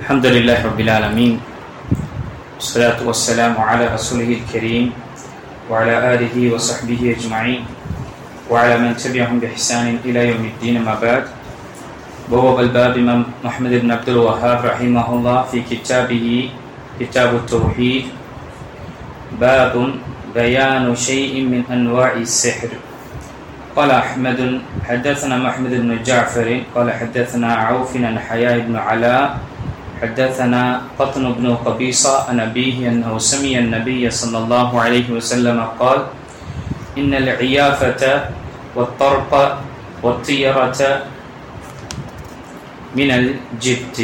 الحمد لله رب العالمين والصلاة والسلام على رسوله الكريم وعلى آله وصحبه أجمعين وعلى من تبعهم بإحسان إلى يوم الدين. ما بعد. بواب الباب إمام محمد بن عبد الوهاب رحمه الله في كتابه كتاب التوحيد باب بيان شيء من أنواع السحر. قال أحمد حدثنا محمد بن جعفر قال حدثنا عوف عن حياء بن علاء حدثنا قطن بن قبيصة عن أبيه أنه سمع النبي صلى الله عليه وسلم قال إن العيافة والطرق والطيرة من الجبت.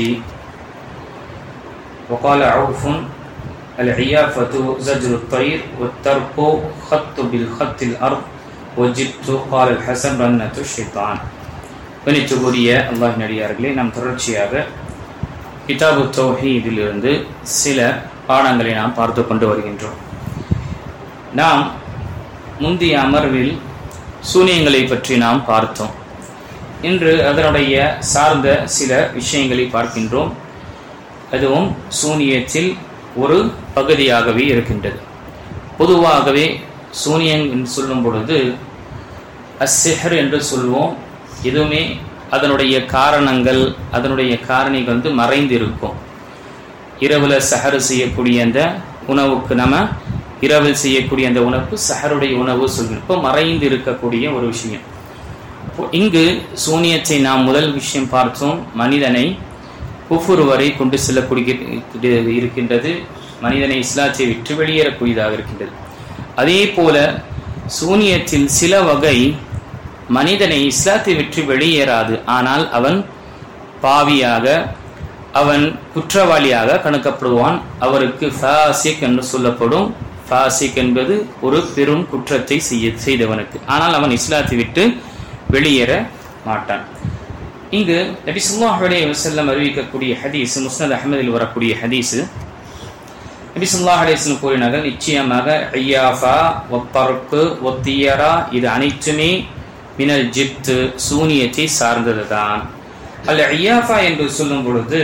وقال عوف العيافة زجر الطير والطرق خط بالخط الأرض وجبت قال الحسن رنة الشيطان. கணித்துக்குரிய அல்லாஹ்வின் அடியார்களே, நாம் தொடர்ச்சியாக கிதாபு தௌஹீதிலிருந்து சில பாடங்களை நாம் பார்த்து கொண்டு வருகின்றோம். நாம் முந்தைய அமர்வில் சூனியங்களை பற்றி நாம் பார்த்தோம். இன்று அதனுடைய சார்ந்த சில விஷயங்களை பார்க்கின்றோம். அதுவும் சூனியத்தில் ஒரு பகுதியாகவே இருக்கின்றது. பொதுவாகவே சூனியம் என்று சொல்லும் பொழுது அஸ்ஸிஹ்ர் என்று சொல்வோம். எதுவுமே அதனுடைய காரணங்கள், அதனுடைய காரணிகள் மறைந்து இருக்கும். இரவுல சஹர் செய்யக்கூடிய அந்த உணவுக்கு நம்ம இரவில் செய்யக்கூடிய அந்த உணவு சஹருடைய உணவு சொல்கிறோம். இப்போ மறைந்து இருக்கக்கூடிய ஒரு விஷயம். இங்கு சூனியத்தை நாம் முதல் விஷயம் பார்த்தோம். மனிதனை குஃபுர் வரை கொண்டு செல்லக்கூடிய இருக்கின்றது. மனிதனை இஸ்லாத்தை விட்டு வெளியேறக்கூடியதாக இருக்கின்றது. அதே போல சூனியத்தில் சில வகை மனிதனை இஸ்லாத்தை விட்டு வெளியேறாது. ஆனால் அவன் பாவியாக, அவன் குற்றவாளியாக கணக்கப்படுவான். அவருக்கு ஃபாசிக் என்று சொல்லப்படும். ஃபாசிக் என்பது ஒரு பெரும் குற்றத்தை செய்தவனுக்கு. ஆனால் அவன் இஸ்லாத்தை விட்டு வெளியேற மாட்டான். இங்கு நபி ஸல்லல்லாஹு அலைஹி வஸல்லம் அறிவிக்கக்கூடிய ஹதீஸ், முஸ்னத் அஹ்மதில் வரக்கூடிய ஹதீஸ், நபி ஸல்லல்லாஹு அலைஹி வஸல்லம் கூறினார்கள், நிச்சயமாக ஐயாஃபா வத்தர்கு வத்தியரா இது அனைத்துமே மினல் ஜிப்த் சூனியத்தை சார்ந்ததுதான். அல் ஐயாஃபா என்று சொல்லும் பொழுது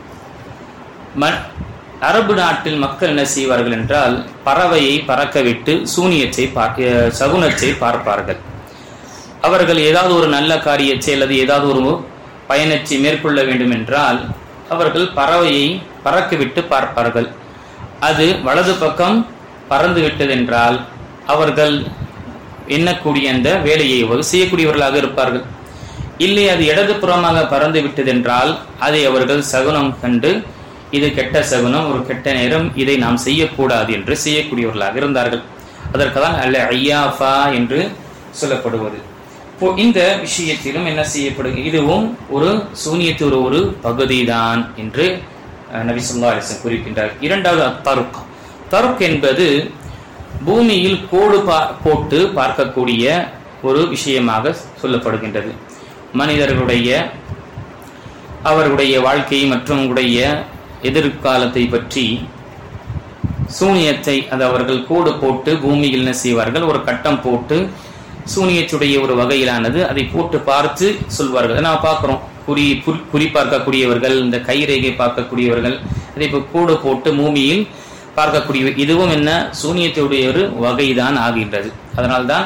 அரபு நாட்டில் மக்கள் என்ன செய்வார்கள் என்றால், பறவையை பறக்கவிட்டு சூனியத்தை சகுனத்தை பார்ப்பார்கள். அவர்கள் ஏதாவது ஒரு நல்ல காரியத்தை அல்லது ஏதாவது ஒரு பயணத்தை மேற்கொள்ள வேண்டும் என்றால் அவர்கள் பறவையை பறக்கவிட்டு பார்ப்பார்கள். அது வலது பக்கம் பறந்து விட்டதென்றால் அவர்கள் எண்ணக்கூடிய அந்த வேலையை செய்யக்கூடியவர்களாக இருப்பார்கள். இல்லை, அது இடது புறமாக பறந்து விட்டதென்றால் அதை அவர்கள் சகுனம் கண்டு இது கெட்ட சகுனம், ஒரு கெட்ட நேரம், இதை நாம் செய்யக்கூடாது என்று செய்யக்கூடியவர்களாக இருந்தார்கள். அதற்குதான் அல் ஐயாஃபா என்று சொல்லப்படுவது. இந்த விஷயத்திலும் என்ன செய்யப்படுகிறது, இதுவும் ஒரு சூனியத்தில் ஒரு பகுதிதான் என்று நபி ஸல்லல்லாஹு அலைஹி வஸல்லம் குறிப்பிட்டார். இரண்டாவது தர்க். தர்க் என்பது பூமியில் கோடு போட்டு பார்க்கக்கூடிய ஒரு விஷயமாக சொல்லப்படுகின்றது. மனிதர்களுடைய அவர்களுடைய வாழ்க்கை மற்றும் எதிர்காலத்தை பற்றி சூனியத்தை அது அவர்கள் கோடு போட்டு பூமியில் என்ன செய்வார்கள், ஒரு கட்டம் போட்டு சூனியத்துடைய ஒரு வகையிலானது அதை போட்டு பார்த்து சொல்வார்கள். நான் பார்க்கிறோம், குறி பார்க்கக்கூடியவர்கள், இந்த கைரேகை பார்க்கக்கூடியவர்கள், அதை இப்போ கோடு போட்டு பூமியில் பார்க்கக்கூடிய இதுவும் என்ன சூனியத்துடைய ஒரு வகைதான் ஆகின்றது. அதனால்தான்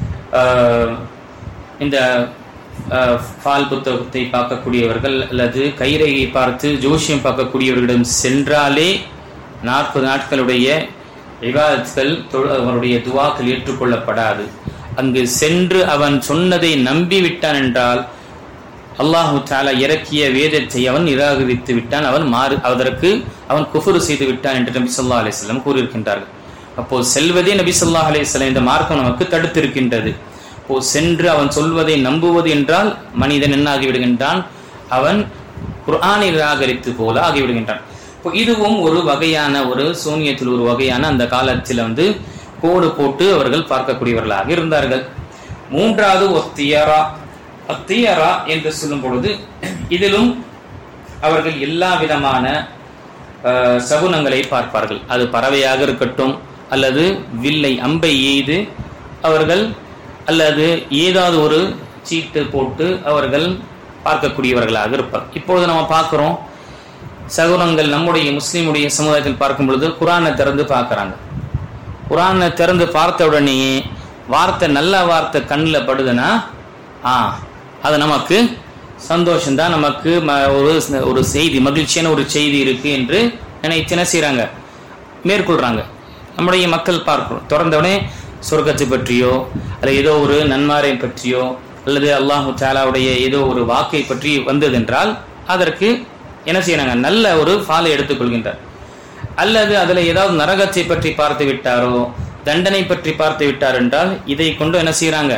இந்த பால் புத்தகத்தை பார்க்கக்கூடியவர்கள் அல்லது கைரேகை பார்த்து ஜோசியம் பார்க்கக்கூடியவர்களிடம் சென்றாலே 40 நாட்களுடைய இபாதத்கள் அவருடைய துவாக்கள் ஏற்றுக்கொள்ளப்படாது. அங்கு சென்று அவன் சொன்னதை நம்பிவிட்டான் என்றால் அல்லாஹு தஆலா இறக்கிய வேதத்தை அவன் நிராகரித்து விட்டான், அதற்கு அவன் குஃப்ர் செய்து விட்டான் என்று நபி ஸல்லல்லாஹு அலைஹி வஸல்லம் கூறியிருக்கின்றார்கள். அப்போ செல்வதே நபி ஸல்லல்லாஹு அலைஹி வஸல்லம் இந்த மார்க்கம் நமக்கு தடுத்திருக்கின்றது. அப்போ சென்று அவன் சொல்வதை நம்புவது என்றால் மனிதன் என்ன ஆகிவிடுகின்றான், அவன் குர்ஆனை நிராகரித்து போல ஆகிவிடுகின்றான். இப்போ இதுவும் ஒரு வகையான ஒரு சூனியத்தில் ஒரு வகையான அந்த காலத்தில் கோடு போட்டு அவர்கள் பார்க்கக்கூடியவர்களாக இருந்தார்கள். மூன்றாவது ஒத்தியரா. அத்தியரா என்று சொல்லும் பொழுது இதிலும் அவர்கள் எல்லா விதமான சகுனங்களை பார்ப்பார்கள். அது பறவையாக இருக்கட்டும் அல்லது வில்லை அம்பை எய்து அவர்கள் அல்லது ஏதாவது ஒரு சீட்டு போட்டு அவர்கள் பார்க்கக்கூடியவர்களாக இருப்பார். இப்பொழுது நம்ம பார்க்கிறோம், சகோதரங்கள் நம்முடைய முஸ்லீமுடைய சமுதாயத்தில் பார்க்கும் பொழுது குர்ஆனை திறந்து பார்க்கறாங்க. குர்ஆனை திறந்து பார்த்த உடனே வார்த்தை நல்ல வார்த்தை கண்ணில் படுதுன்னா அது நமக்கு சந்தோஷம்தான், நமக்கு ஒரு செய்தி, மகிழ்ச்சியான ஒரு செய்தி இருக்கு என்று நினைத்து என்ன செய்யறாங்க, மேற்கொள்றாங்க. நம்முடைய மக்கள் பார்க்கிறோம், திறந்தவுடனே சொர்க்கத்தை பற்றியோ அல்லது ஏதோ ஒரு நன்மாரை பற்றியோ அல்லது அல்லாஹு தஆலாவுடைய ஏதோ ஒரு வாக்கை பற்றி வந்ததென்றால் அதற்கு என்ன செய்யறாங்க, நல்ல ஒரு ஃபாலை எடுத்துக்கொள்கின்றார். அல்லது அதுல ஏதாவது நரகத்தை பற்றி பார்த்து விட்டாரோ தண்டனை பற்றி பார்த்து விட்டார் என்றால் இதை கொண்டு என்ன செய்யறாங்க,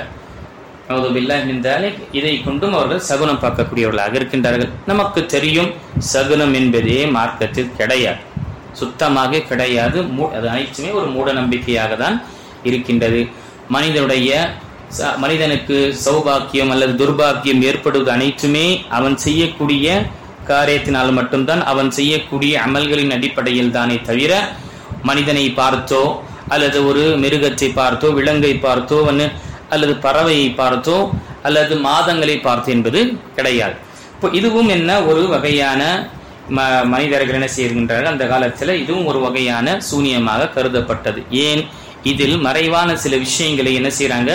இதை கொண்டும் அவர்கள் சகுனம் பார்க்கக்கூடியவர்களாக இருக்கின்றார்கள். நமக்கு தெரியும் சகுனம் என்பதே மார்க்கத்தில் கிடையாது, சுத்தமாக கிடையாது. அது அனைத்துமே ஒரு மூட நம்பிக்கையாக தான் இருக்கின்றது. மனிதனுக்கு சௌபாக்கியம் அல்லது துர்பாக்கியம் ஏற்படுவது அனைத்துமே அவன் செய்யக்கூடிய காரியத்தினால் மட்டும்தான், அவன் செய்யக்கூடிய அமல்களின் அடிப்படையில் தானே தவிர மனிதனை பார்த்தோ அல்லது ஒரு மிருகத்தை பார்த்தோ விலங்கை பார்த்தோ அல்லது பறவையை பார்த்தோ அல்லது மாதங்களை பார்த்தோ என்பது கிடையாது. இப்போ இதுவும் என்ன ஒரு வகையான மனிதர்கள் என்ன செய்கின்றார்கள், அந்த காலத்தில் இதுவும் ஒரு வகையான சூனியமாக கருதப்பட்டது. ஏன், இதில் மறைவான சில விஷயங்களை என்ன செய்யறாங்க,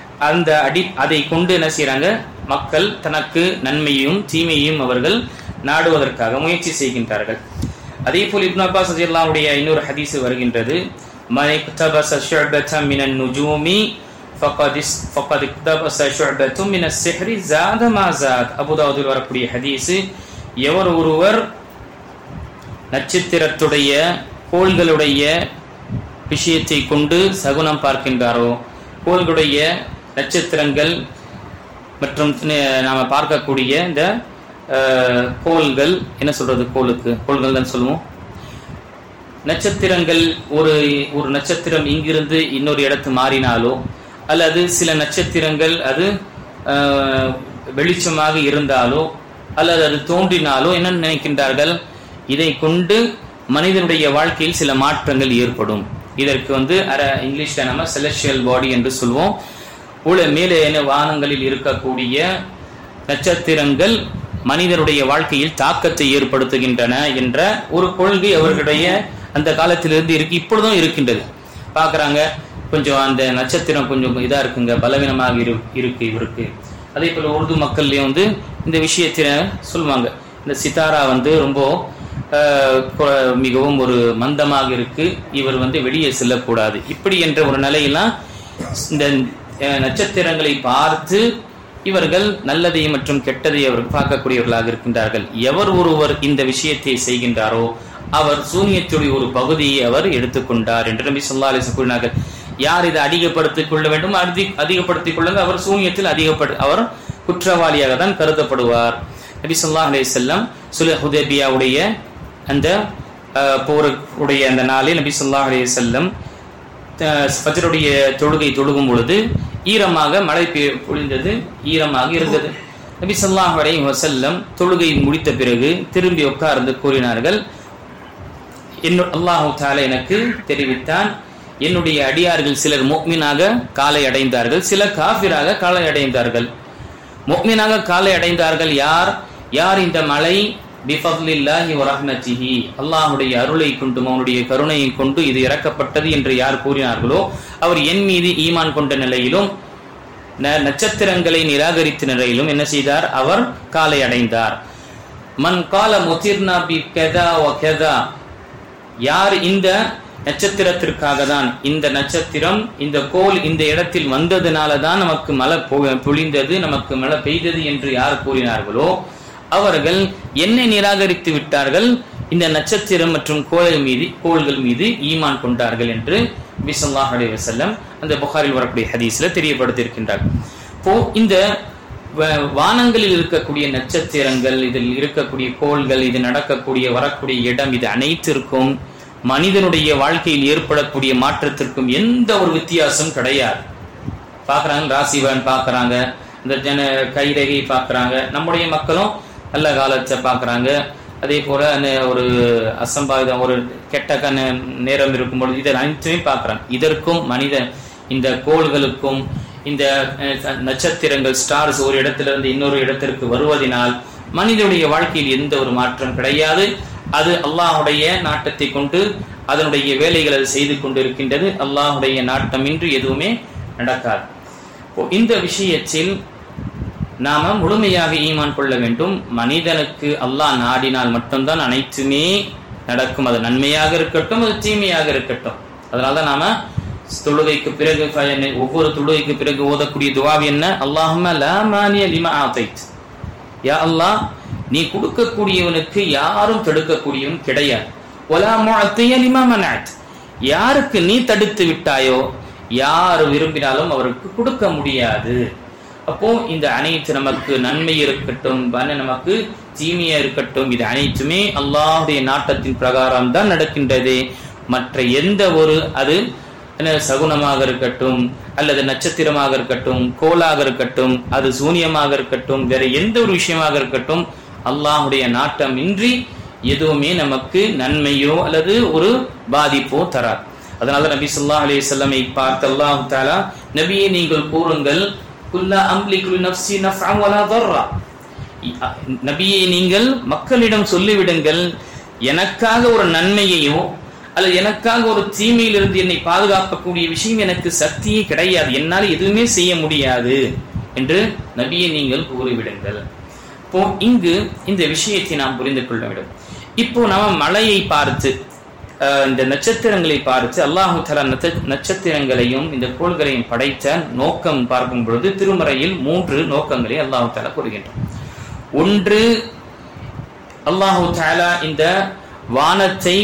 அதை கொண்டு என்ன செய்யறாங்க, மக்கள் தனக்கு நன்மையும் தீமையும் அவர்கள் நாடுவதற்காக முயற்சி செய்கின்றார்கள். அதே போல் இப்னு அப்பாஸ் ரலியல்லாஹு அன்ஹுடைய இன்னொரு ஹதீஸ் வருகின்றது, மனிக்தபஸ ஷுஅபத்தன் மினன் நுஜூமி ஃபகத் இக்தபஸ ஷுஅபத்தன் மினஸ் சிஹ்ரி ஸாத மா ஸாத். அபூ தாவூதில் வரக்கூடிய ஹதீஸ், எவர் ஒருவர் நட்சத்திரத்துடைய கோள்களுடைய விஷயத்தை கொண்டு சகுனம் பார்க்கின்றாரோ, கோள்களுடைய நட்சத்திரங்கள் மற்றும் நாம பார்க்கக்கூடிய இந்த கோள்கள், என்ன சொல்றது, கோள்கள் தான் சொல்லுவோம். நட்சத்திரங்கள் ஒரு நட்சத்திரம் இங்கிருந்து இன்னொரு இடத்து மாறினாலோ அல்லது சில நட்சத்திரங்கள் அது வெளிச்சமாக இருந்தாலோ அல்லது அது தோன்றினாலோ என்ன நினைக்கின்றார்கள், இதை கொண்டு மனிதனுடைய வாழ்க்கையில் சில மாற்றங்கள் ஏற்படும். இதற்கு இங்கிலீஷ்ல நம்ம செலஸ்டியல் பாடி என்று சொல்வோம். மேலே வானங்களில் இருக்கக்கூடிய நட்சத்திரங்கள் மனிதனுடைய வாழ்க்கையில் தாக்கத்தை ஏற்படுத்துகின்றன என்ற ஒரு கொள்கை அவர்களுடைய அந்த காலத்திலிருந்து இப்பொழுதும் இருக்கின்றது. பார்க்கறாங்க, கொஞ்சம் அந்த நட்சத்திரம் கொஞ்சம் இதா இருக்குங்க, பலவீனமாக இருக்கு இவருக்கு. அதே போல உருது மக்கள்லயும் இந்த விஷயத்தில சொல்லுவாங்க, இந்த சித்தாரா ரொம்ப மிகவும் ஒரு மந்தமாக இருக்கு, இவர் வெளியே செல்லக்கூடாது, இப்படி என்ற ஒரு நிலையெல்லாம் இந்த நட்சத்திரங்களை பார்த்து இவர்கள் நல்லதை மற்றும் கெட்டதை அவர்கள் பார்க்கக்கூடியவர்களாக இருக்கின்றார்கள். எவர் ஒருவர் இந்த விஷயத்தை செய்கின்றாரோ அவர் சூனியத்துடைய ஒரு பகுதியை அவர் எடுத்துக்கொண்டார் என்று நபி ஸல்லல்லாஹு அலைஹி வஸல்லம் கூறினார்கள். யார் இதை அதிகப்படுத்திக் கொள்ள வேண்டும், அதிகப்படுத்திக் கொள்ளுங்க, அவர் சூனியத்தில் அவர் குற்றவாளியாக தான் கருதப்படுவார். நபி ஸல்லல்லாஹு அலைஹி வஸல்லம் சுல்ஹ் ஹுதைபியாவுடைய அந்த போருடைய அந்த நாளில் நபி ஸல்லல்லாஹு அலைஹி வஸல்லம் ஃபஜ்ருடைய தொழுகை தொழுகும் பொழுது ஈரமாக மழை பொழிந்தது, ஈரமாக இருந்தது. நபி ஸல்லல்லாஹு அலைஹி வஸல்லம் தொழுகை முடித்த பிறகு திரும்பி உட்கார்ந்து கூறினார்கள், அல்லாஹு தஆலா எனக்கு தெரிவித்தான், என்னுடைய அடியார்கள் சிலர் முஃமினாக காலை அடைந்தார்கள், சிலர் காஃபிராக காலை அடைந்தார்கள். முஃமினாக காலை அடைந்தார்கள் யார் இந்த மழை பிஃபத்லில்லாஹி வ ரஹ்மத்திஹி, அல்லாஹ்வுடைய அருளை கொண்டும் அவனுடைய கருணையை கொண்டு இது இறக்கப்பட்டது என்று யார் கூறினார்களோ அவர் என் மீது ஈமான் கொண்ட நிலையிலும் நட்சத்திரங்களை நிராகரித்த நிலையிலும் என்ன செய்தார், அவர் காலை அடைந்தார். மன் கால முதிர்னா பி கதா வ கதா, யார் இந்த நட்சத்திரத்திற்காக தான், இந்த நட்சத்திரம் இந்த கோல் இந்த இடத்தில் வந்ததுனால தான் நமக்கு மழை பொழிந்தது, நமக்கு மழை பெய்தது என்று யார் கூறினார்களோ அவர்கள் என்னை நிராகரித்து விட்டார்கள், இந்த நட்சத்திரம் மற்றும் கோள்கள் மீது ஈமான் கொண்டார்கள் என்று நபி ஸல்லல்லாஹு அலைஹி வஸல்லம் அந்த புகாரில் வரக்கூடிய ஹதீஸ்ல தெரியப்படுத்தியிருக்கின்றார். இப்போ இந்த வானங்களில் இருக்கக்கூடிய நட்சத்திரங்கள், இதில் இருக்கக்கூடிய கோள்கள், இது நடக்கக்கூடிய வரக்கூடிய இடம், இது அனைத்திற்கும் மனிதனுடைய வாழ்க்கையில் ஏற்படக்கூடிய மாற்றத்திற்கும் எந்த ஒரு வித்தியாசம் கிடையாது. பார்க்கறாங்க, ராசிபலன் பார்க்கறாங்க, இந்த கைரேகை பார்க்கறாங்க, நம்முடைய மக்களும் நல்ல காலத்தை பார்க்கறாங்க. அதே போல ஒரு அசம்பாவிதம், ஒரு கெட்ட நேரம் இருக்கும்பொழுது இதை அனைத்துமே பார்க்கறாங்க. இதற்கும் இந்த கோள்களுக்கும் இந்த நட்சத்திரங்கள் ஸ்டார்ஸ் ஒரு இடத்திலிருந்து இன்னொரு இடத்திற்கு வருவதனால் மனிதனுடைய வாழ்க்கையில் எந்த ஒரு மாற்றம் கிடையாது. அது அல்லாஹுடைய நாட்டத்தை கொண்டு அதனுடைய வேலைகளை செய்து கொண்டிருக்கின்றது. அல்லாஹுடைய நாட்டமின்றி எதுவுமே நடக்காது. இந்த விஷயத்தில் நாம முழுமையாக ஈமான் கொள்ள வேண்டும். மனிதனுக்கு அல்லாஹ் நாடினால் மட்டும்தான் அனைத்துமே நடக்கும். அது நன்மையாக இருக்கட்டும், அது தீமையாக இருக்கட்டும். அதனால்தான் நாம தொழுகைக்கு பிறகு ஒவ்வொரு தொழுகைக்கு பிறகு ஓதக்கூடிய துஆ என்ன? அல்லாஹும்ம லா மானிய லிமா ஆதைத், யா அல்லாஹ் நீ கொடுக்கக்கூடியவனுக்கு யாரும் தடுக்கக்கூடியவன் கிடையாது. வலா முஅத்திய லிமா மனஅத், யாருக்கு நீ தடுத்து விட்டாயோ யார் விரும்பினாலும் அவருக்கு கொடுக்க முடியாது. அப்போ இந்த அனைத்து நமக்கு நன்மை இருக்கட்டும், நமக்கு தீமையா இருக்கட்டும், இது அனைத்துமே அல்லாஹ்வுடைய நாட்டத்தின் பிரகாரம் தான் நடக்கின்றது. மற்ற எந்த ஒரு அது சகுனமாக இருக்கட்டும், அல்லது நட்சத்திரமாக இருக்கட்டும், கோளாக இருக்கட்டும், அது சூனியமாக இருக்கட்டும், வேற எந்த ஒரு விஷயமாக இருக்கட்டும், அல்லாஹ்வுடைய நாட்டம் இன்றி எதுவுமே நமக்கு நன்மையோ அல்லது ஒரு பாதிப்போ தராது. அதனால நபி ஸல்லல்லாஹு அலைஹி வஸல்லம் பார்த்து அல்லாஹ் தஆலா, நபியே நீங்கள் கூறுங்கள், குல்லா அம்லிகு நஃப்ஸி நஃபஅன் வலா தர்ரா, நபியே நீங்கள் மக்களிடம் சொல்லிவிடுங்கள், எனக்காக ஒரு நன்மையையோ அல்லது எனக்காக ஒரு தீமையிலிருந்து என்னை பாதுகாக்கக்கூடிய விஷயம் எனக்கு சக்தியே கிடையாது, என்னால் எதுவுமே செய்ய முடியாது என்று நபியை நீங்கள் கூறிவிடுங்கள். இப்போ இங்கு இந்த விஷயத்தை நாம் புரிந்து கொள்ள வேண்டும். இப்போ நாம மலையை பார்த்து இந்த நட்சத்திரங்களை பார்த்து அல்லாஹு தஆலா நட்சத்திரங்களையும் இந்த கோள்களையும் படைத்த நோக்கம் பார்க்கும் பொழுது திருமறையில் 3 நோக்கங்களை அல்லாஹு தஆலா கூறுகின்றார். ஒன்று, அல்லாஹு தஆலா இந்த வானத்தை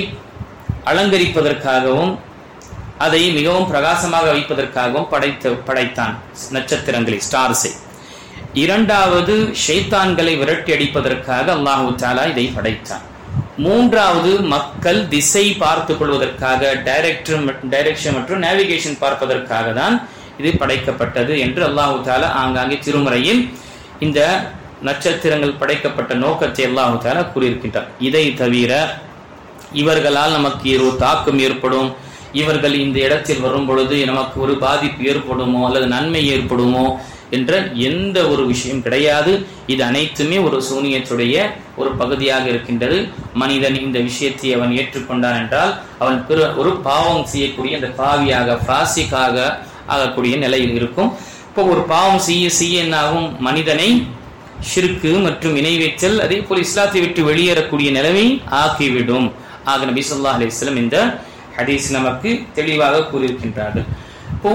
அலங்கரிப்பதற்காகவும் அதை மிகவும் பிரகாசமாக வைப்பதற்காகவும் படைத்தான் நட்சத்திரங்களை, ஸ்டார்ஸை. இரண்டாவது, ஷைத்தான்களை விரட்டி அடிப்பதற்காக அல்லாஹு தஆலா இதை படைத்தான். மூன்றாவது, மக்கள் திசை பார்த்துக் கொள்வதற்காக, டைரக்ஷன் மற்றும் நேவிகேஷன் பார்ப்பதற்காக தான் இது படைக்கப்பட்டது என்று அல்லாஹு தஆலா ஆங்காங்கே திருமறையில் இந்த நட்சத்திரங்கள் படைக்கப்பட்ட நோக்கத்தை அல்லாஹு தஆலா கூறியிருக்கின்றார். இதை தவிர இவர்களால் நமக்கு ஒரு தாக்கம் ஏற்படும், இவர்கள் இந்த இடத்தில் வரும் பொழுது நமக்கு ஒரு பாதிப்பு ஏற்படுமோ அல்லது நன்மை ஏற்படுமோ என்ற எந்த ஒரு விஷயம் கிடையாது. இது அனைத்துமே ஒரு சூனியத்துடைய ஒரு பகுதியாக இருக்கின்றது. மனிதன் இந்த விஷயத்தை அவன் ஏற்றுக்கொண்டான் என்றால் அவன் ஒரு பாவம் செய்யக்கூடிய அந்த பாவியாக, ஃபாசிக்காக ஆகக்கூடிய நிலையில் இருக்கும். இப்போ ஒரு பாவம் செய்ய என்னாகும்? மனிதனை ஷிர்க்கு மற்றும் இணை வைத்தல், அதே போல் இஸ்லாத்தை விட்டு வெளியேறக்கூடிய நிலைமை ஆக்கிவிடும். ஆக நபி ஸல்லல்லாஹு அலைஹி வஸல்லம் இந்த ஹதீஸ் நமக்கு தெளிவாக கூறியிருக்கின்றார்கள். இப்போ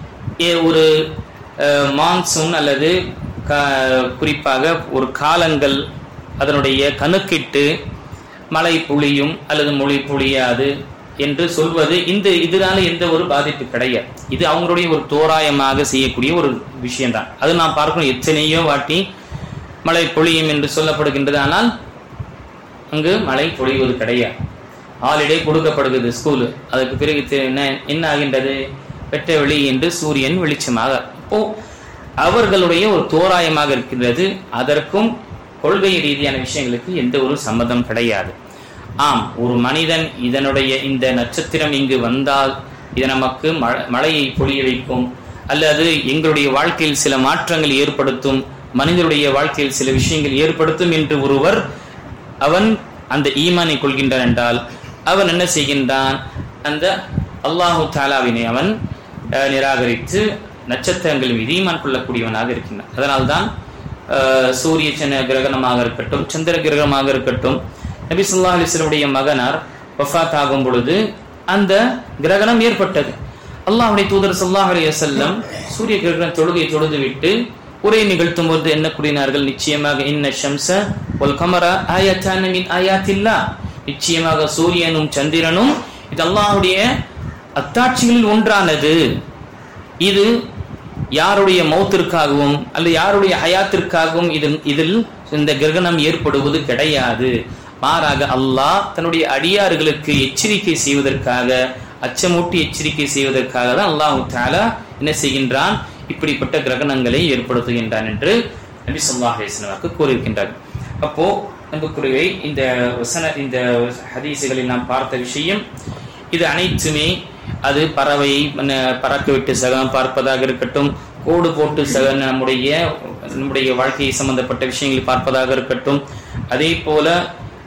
ஒரு மான்சூன் அல்லது குறிப்பாக ஒரு காலங்கள் அதனுடைய கணக்கிட்டு மழை பொழியும் அல்லது மொழி பொழியாது என்று சொல்வது இதனால எந்த ஒரு பாதிப்பு கிடையாது. இது அவங்களுடைய ஒரு தோராயமாக செய்யக்கூடிய ஒரு விஷயம்தான். அது நாம் பார்க்கணும், எத்தனையோ வாட்டி மழை பொழியும் என்று சொல்லப்படுகின்றது, ஆனால் அங்கு மழை பொழிவது கிடையாது. ஹாலிடே கொடுக்கப்படுகிறது ஸ்கூலு, அதுக்கு பிறகு என்ன ஆகின்றது? வெட்ட வெளி என்று சூரியன் வெளிச்சமாக. இப்போ அவர்களுடைய ஒரு தோராயமாக இருக்கின்றது. அதற்கும் கொள்கை ரீதியான விஷயங்களுக்கு எந்த ஒரு சம்மதம் கிடையாது. ஆம், ஒரு மனிதன் இதனுடைய இந்த நட்சத்திரம் இங்கு வந்தால் இது நமக்கு மழையை பொழிய வைக்கும், அல்லது எங்களுடைய வாழ்க்கையில் சில மாற்றங்கள் ஏற்படுத்தும், மனிதனுடைய வாழ்க்கையில் சில விஷயங்கள் ஏற்படுத்தும் என்று ஒருவர் அவன் அந்த ஈமானை கொள்கின்றான் என்றால் அவன் என்ன செய்கின்றான்? அந்த அல்லாஹு தஆலாவினை அவன் நிராகரித்து நட்சத்திரங்கள் மீது ஈமான் கொள்ளக்கூடியவனாக இருக்கின்றான். அதனால்தான் சூரிய கிரகணமாக இருக்கட்டும், சந்திர கிரகணமாக இருக்கட்டும், நபி ஸல்லல்லாஹு அலைஹி வஸல்லம் மகனார் வஃபாத் ஆகும் பொழுது அந்த கிரகணம் ஏற்பட்டது. அல்லாஹ்வுடைய தூதர் ஸல்லல்லாஹு அலைஹி வஸல்லம் சூரிய கிரகண தொழுகையை தொழுதுவிட்டு உரை நிகழ்த்தும் போது என்ன கூறினார்கள்? நிச்சயமாக இன்ன ஷம்ஸ வல் கமர ஆயத்தான மின் ஆயாத்தில்லாஹ், நிச்சயமாக சூரியனும் சந்திரனும் இது அல்லாஹ்வுடைய அத்தாட்சிகளில் ஒன்றானது. இது யாருடைய மௌத்திற்காகவும் அல்லது யாருடைய ஹயாத்திற்காகவும் இதில் இந்த கிரகணம் ஏற்படுவது கிடையாது. மாறாக அல்லாஹ் தன்னுடைய அடியார்களுக்கு எச்சரிக்கை செய்வதற்காக, அச்சமூட்டி எச்சரிக்கை செய்வதற்காக தான் அல்லாஹ் தஆலா என்ன செய்கின்றான்? இப்படிப்பட்ட கிரகணங்களை ஏற்படுத்துகின்றான் என்று நபி ஸல்லல்லாஹு அலைஹி வஸல்லம் கூறியிருக்கின்றார். அப்போ அன்புக்குரியவை, இந்த ஹதீசுகளில் நாம் பார்த்த விஷயம் இது அனைத்துமே அது பறவை பறக்க விட்டு சகம் பார்ப்பதாக இருக்கட்டும், கோடு போட்டு நம்முடைய வாழ்க்கையை சம்பந்தப்பட்ட விஷயங்களை பார்ப்பதாக இருக்கட்டும், அதே போல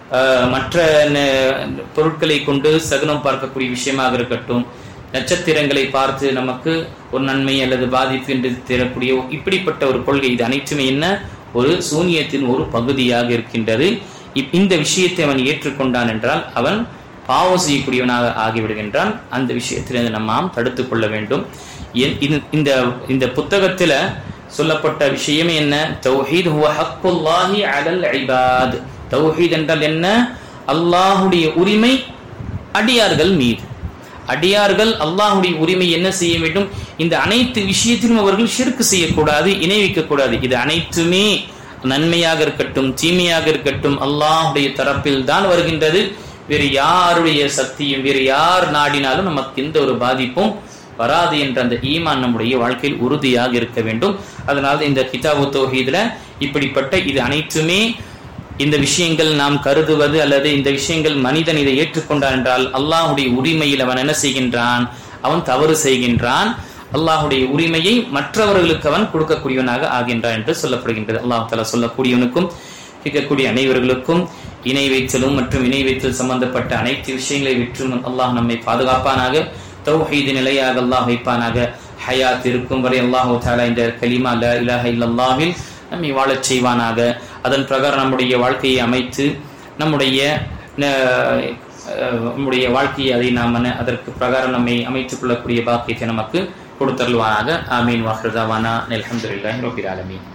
மற்ற பொருட்களை கொண்டு சகுனம் பார்க்கக்கூடிய விஷயமாக இருக்கட்டும், நட்சத்திரங்களை பார்த்து நமக்கு ஒரு நன்மை அல்லது பாதிப்பு என்று தரக்கூடிய இப்படிப்பட்ட ஒரு கொள்கை, இது அனைத்துமே என்ன, ஒரு சூனியத்தின் ஒரு பகுதியாக இருக்கின்றது. இந்த விஷயத்தை அவன் ஏற்றுக்கொண்டான் என்றால் அவன் பாவம் செய்யக்கூடியவனாக ஆகிவிடுகின்றான். அந்த விஷயத்திலிருந்து நாம் தடுத்துக் கொள்ள வேண்டும். இந்த புத்தகத்துல சொல்லப்பட்ட விஷயமே என்ன, தௌஹீத் ஹுவ ஹக்குல்லாஹி அலல் இபாத். தௌஹீத் என்றால் என்ன, அல்லாஹுடைய உரிமை அடியார்கள் மீது. அடியார்கள் அல்லாஹுடைய உரிமை என்ன செய்ய வேண்டும், இந்த அனைத்து விஷயத்திலும் அவர்கள் ஷிர்க் செய்யக்கூடாது, இணை வைக்கக்கூடாது. இது அனைத்துமே நன்மையாக இருக்கட்டும் தீமையாக இருக்கட்டும் அல்லாஹுடைய தரப்பில் தான் வருகின்றது. வேறு யாருடைய சக்தியும் வேறு யார் நாடினாலும் நமக்கு எந்த ஒரு பாதிப்பும் வராது என்ற அந்த ஈமான் நம்முடைய வாழ்க்கையில் உறுதியாக இருக்க வேண்டும். அதனால இந்த கிதாபு தௌஹீதுல இப்படிப்பட்ட இது அனைத்துமே இந்த விஷயங்கள் நாம் கருதுவது அல்லது இந்த விஷயங்கள் மனிதன் இதை ஏற்றுக்கொண்டான் என்றால் அல்லாஹுடைய உரிமையில் அவன் என்ன செய்கின்றான், அவன் தவறு செய்கின்றான். அல்லாஹுடைய உரிமையை மற்றவர்களுக்கு அவன் கொடுக்கக்கூடியவனாக ஆகின்றான் என்று சொல்லப்படுகின்றது. அல்லாஹ் தஆலா சொல்லக்கூடியவனுக்கும் கேட்கக்கூடிய அனைவர்களுக்கும் இணை வைத்தலும் மற்றும் இணை வைத்தல் சம்பந்தப்பட்ட அனைத்து விஷயங்களை விற்றும் அல்லாஹ் நம்மை பாதுகாப்பானாக. தௌஹீது நிலையாக அல்லாஹ் வைப்பானாக. ஹயாத் இருக்கும் வரை அல்லாஹ் தஆலா இந்த கலிமா லா இலாஹ இல்லல்லாஹில் நம்மை வாழச் செய்வானாக. அதன் பிரகாரம் நம்முடைய வாழ்க்கையை அமைத்து நம்முடைய வாழ்க்கையை அதை நாம் அதற்கு பிரகாரம் நம்மை அமைத்துக் கொள்ளக்கூடிய பாக்கியத்தை நமக்கு கொடுத்தருள்வானாக. ஆமீன். வாஹிரு தஅவானா அல்ஹம்துலில்லாஹி ரப்பில் ஆலமீன்.